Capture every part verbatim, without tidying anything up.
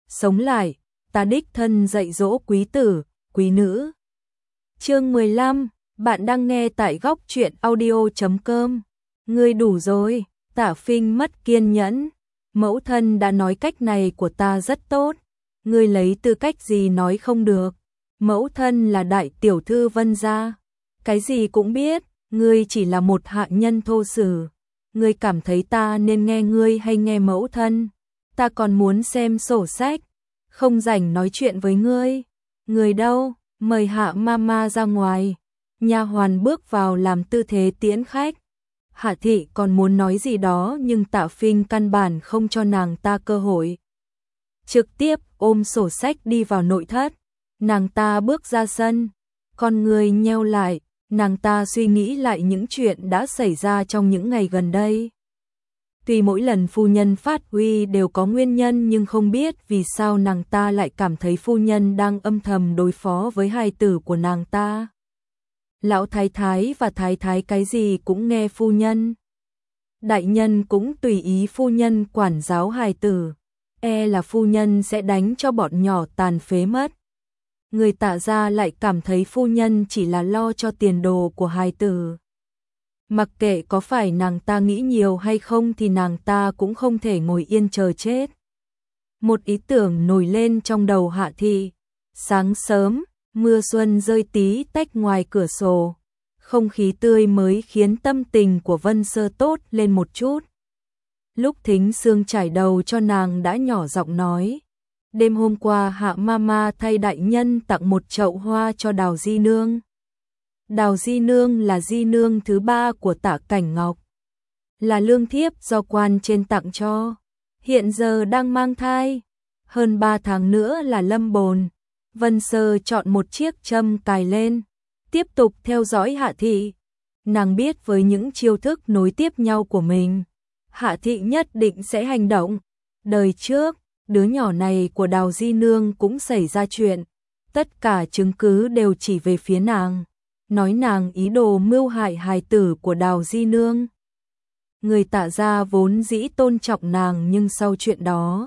sống lại, ta đích thân dạy dỗ quý tử, quý nữ. Chương mười lăm, bạn đang nghe tại góc truyện audio chấm com. Ngươi đủ rồi, Tạ Phinh mất kiên nhẫn. Mẫu thân đã nói cách này của ta rất tốt. Ngươi lấy tư cách gì nói không được? Mẫu thân là đại tiểu thư Vân gia. Cái gì cũng biết, ngươi chỉ là một hạ nhân thô sử. Ngươi cảm thấy ta nên nghe ngươi hay nghe mẫu thân? Ta còn muốn xem sổ sách, không rảnh nói chuyện với ngươi. Ngươi đâu, mời Hạ mama ra ngoài. Nha hoàn bước vào làm tư thế tiễn khách. Hạ thị còn muốn nói gì đó nhưng Tạ Phinh căn bản không cho nàng ta cơ hội. Trực tiếp ôm sổ sách đi vào nội thất. Nàng ta bước ra sân, con người nheo lại, nàng ta suy nghĩ lại những chuyện đã xảy ra trong những ngày gần đây. Tuy mỗi lần phu nhân phát huy đều có nguyên nhân nhưng không biết vì sao nàng ta lại cảm thấy phu nhân đang âm thầm đối phó với hài tử của nàng ta. Lão thái thái và thái thái cái gì cũng nghe phu nhân. Đại nhân cũng tùy ý phu nhân quản giáo hài tử. E là phu nhân sẽ đánh cho bọn nhỏ tàn phế mất. Người Tạ gia lại cảm thấy phu nhân chỉ là lo cho tiền đồ của hài tử. Mặc kệ có phải nàng ta nghĩ nhiều hay không thì nàng ta cũng không thể ngồi yên chờ chết. Một ý tưởng nổi lên trong đầu Hạ thị. Sáng sớm, mưa xuân rơi tí tách ngoài cửa sổ. Không khí tươi mới khiến tâm tình của Vân Sơ tốt lên một chút. Lúc Thính Sương trải đầu cho nàng đã nhỏ giọng nói. Đêm hôm qua Hạ mama thay đại nhân tặng một chậu hoa cho Đào Di Nương. Đào Di Nương là Di Nương thứ ba của Tạ Cảnh Ngọc. Là lương thiếp do quan trên tặng cho. Hiện giờ đang mang thai. Hơn ba tháng nữa là lâm bồn. Vân Sơ chọn một chiếc châm cài lên. Tiếp tục theo dõi Hạ thị. Nàng biết với những chiêu thức nối tiếp nhau của mình, Hạ thị nhất định sẽ hành động. Đời trước, đứa nhỏ này của Đào Di Nương cũng xảy ra chuyện. Tất cả chứng cứ đều chỉ về phía nàng. Nói nàng ý đồ mưu hại hài tử của Đào Di Nương. Người Tạ gia vốn dĩ tôn trọng nàng nhưng sau chuyện đó,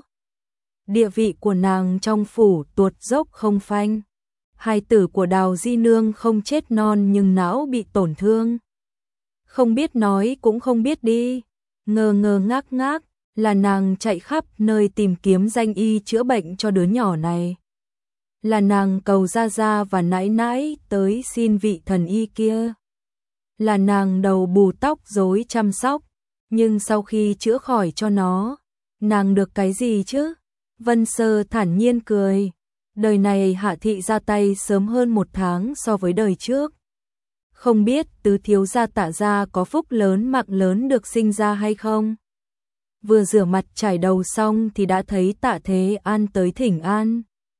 địa vị của nàng trong phủ tuột dốc không phanh. Hài tử của Đào Di Nương không chết non nhưng não bị tổn thương. Không biết nói cũng không biết đi. Ngơ ngơ ngác ngác là nàng chạy khắp nơi tìm kiếm danh y chữa bệnh cho đứa nhỏ này. Là nàng cầu gia gia và nãi nãi tới xin vị thần y kia. Là nàng đầu bù tóc rối chăm sóc. Nhưng sau khi chữa khỏi cho nó, nàng được cái gì chứ? Vân Sơ thản nhiên cười. Đời này Hạ thị ra tay sớm hơn một tháng so với đời trước. Không biết tứ thiếu gia Tạ gia có phúc lớn mạng lớn được sinh ra hay không? Vừa rửa mặt trải đầu xong thì đã thấy Tạ Thế An tới thỉnh an.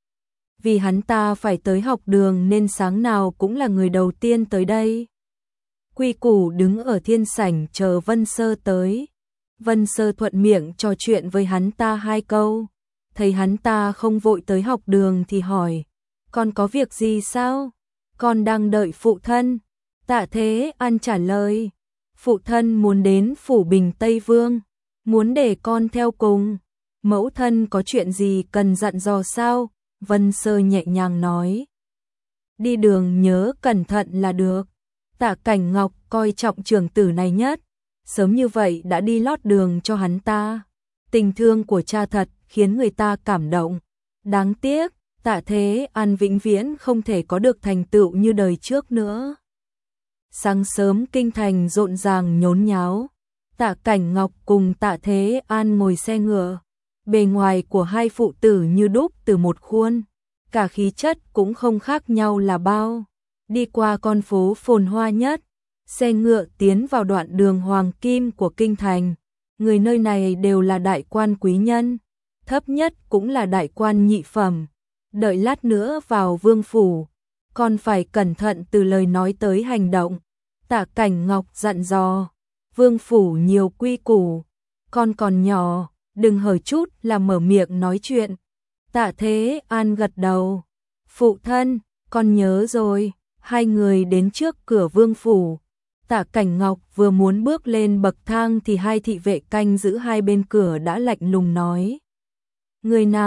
Vì hắn ta phải tới học đường nên sáng nào cũng là người đầu tiên tới đây. Quy củ đứng ở thiên sảnh chờ Vân Sơ tới. Vân Sơ thuận miệng trò chuyện với hắn ta hai câu. Thấy hắn ta không vội tới học đường thì hỏi. Con có việc gì sao? Con đang đợi phụ thân. Tạ Thế An trả lời. Phụ thân muốn đến phủ Bình Tây Vương. Muốn để con theo cùng. Mẫu thân có chuyện gì cần dặn dò sao? Vân Sơ nhẹ nhàng nói. Đi đường nhớ cẩn thận là được. Tạ Cảnh Ngọc coi trọng trưởng tử này nhất. Sớm như vậy đã đi lót đường cho hắn ta. Tình thương của cha thật khiến người ta cảm động. Đáng tiếc, Tạ Thế An vĩnh viễn không thể có được thành tựu như đời trước nữa. Sáng sớm kinh thành rộn ràng nhốn nháo. Tạ Cảnh Ngọc cùng Tạ Thế An ngồi xe ngựa. Bề ngoài của hai phụ tử như đúc từ một khuôn. Cả khí chất cũng không khác nhau là bao. Đi qua con phố phồn hoa nhất. Xe ngựa tiến vào đoạn đường hoàng kim của kinh thành. Người nơi này đều là đại quan quý nhân. Thấp nhất cũng là đại quan nhị phẩm. Đợi lát nữa vào vương phủ. Còn phải cẩn thận từ lời nói tới hành động. Tạ Cảnh Ngọc dặn dò. Vương phủ nhiều quy củ. Con còn nhỏ, đừng hở chút là mở miệng nói chuyện. Tạ Thế An gật đầu. Phụ thân, con nhớ rồi. Hai người đến trước cửa vương phủ. Tạ Cảnh Ngọc vừa muốn bước lên bậc thang thì hai thị vệ canh giữ hai bên cửa đã lạnh lùng nói. Người nào?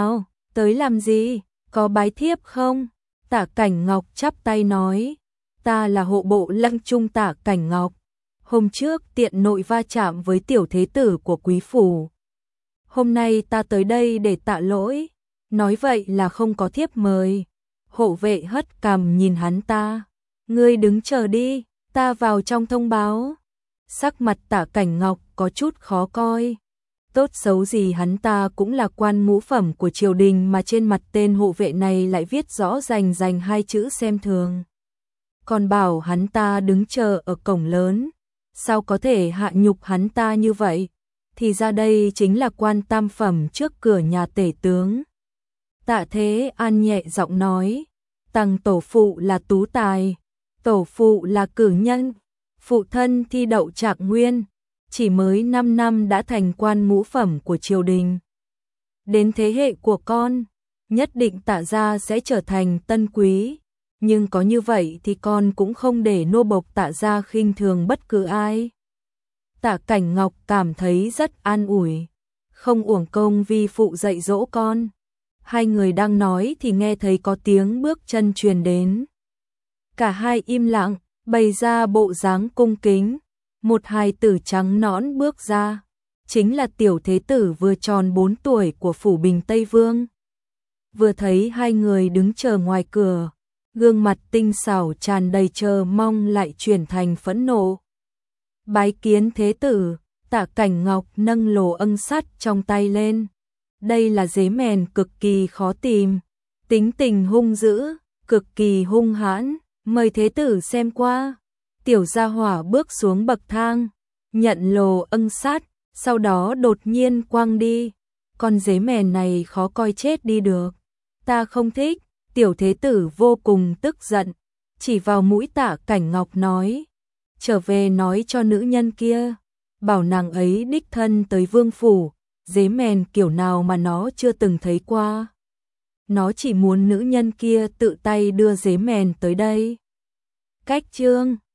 Tới làm gì, có bái thiếp không? Tả Cảnh Ngọc chắp tay nói, ta là hộ bộ Lăng Trung Tả Cảnh Ngọc. Hôm trước tiện nội va chạm với tiểu thế tử của quý phủ. Hôm nay ta tới đây để tạ lỗi. Nói vậy là không có thiếp mời. Hộ vệ hất cằm nhìn hắn ta. Ngươi đứng chờ đi, ta vào trong thông báo. Sắc mặt Tả Cảnh Ngọc có chút khó coi. Tốt xấu gì hắn ta cũng là quan ngũ phẩm của triều đình, mà trên mặt tên hộ vệ này lại viết rõ rành rành hai chữ xem thường. Còn bảo hắn ta đứng chờ ở cổng lớn. Sao có thể hạ nhục hắn ta như vậy? Thì ra đây chính là quan tam phẩm trước cửa nhà tể tướng. Tạ Thế An nhẹ giọng nói, Tằng tổ phụ là tú tài, tổ phụ là cử nhân, phụ thân thi đậu Trạng Nguyên, chỉ mới năm năm đã thành quan ngũ phẩm của triều đình. Đến thế hệ của con, nhất định Tạ gia sẽ trở thành tân quý, nhưng có như vậy thì con cũng không để nô bộc Tạ gia khinh thường bất cứ ai. Tả Cảnh Ngọc cảm thấy rất an ủi, không uổng công vi phụ dạy dỗ con. Hai người đang nói thì nghe thấy có tiếng bước chân truyền đến. Cả hai im lặng, bày ra bộ dáng cung kính. Một hài tử trắng nõn bước ra, chính là tiểu thế tử vừa tròn bốn tuổi của phủ Bình Tây Vương. Vừa thấy hai người đứng chờ ngoài cửa, gương mặt tinh xảo tràn đầy chờ mong lại chuyển thành phẫn nộ. Bái kiến thế tử, Tả Cảnh Ngọc nâng lồ ân sắt trong tay lên. Đây là dế mèn cực kỳ khó tìm, tính tình hung dữ, cực kỳ hung hãn, mời thế tử xem qua. Tiểu gia hỏa bước xuống bậc thang, nhận lồ ân sắt, sau đó đột nhiên quăng đi. Con dế mèn này khó coi chết đi được. Ta không thích. Tiểu thế tử vô cùng tức giận, chỉ vào mũi Tả Cảnh Ngọc nói, trở về nói cho nữ nhân kia, bảo nàng ấy đích thân tới vương phủ, dế mèn kiểu nào mà nó chưa từng thấy qua. Nó chỉ muốn nữ nhân kia tự tay đưa dế mèn tới đây. Cách chương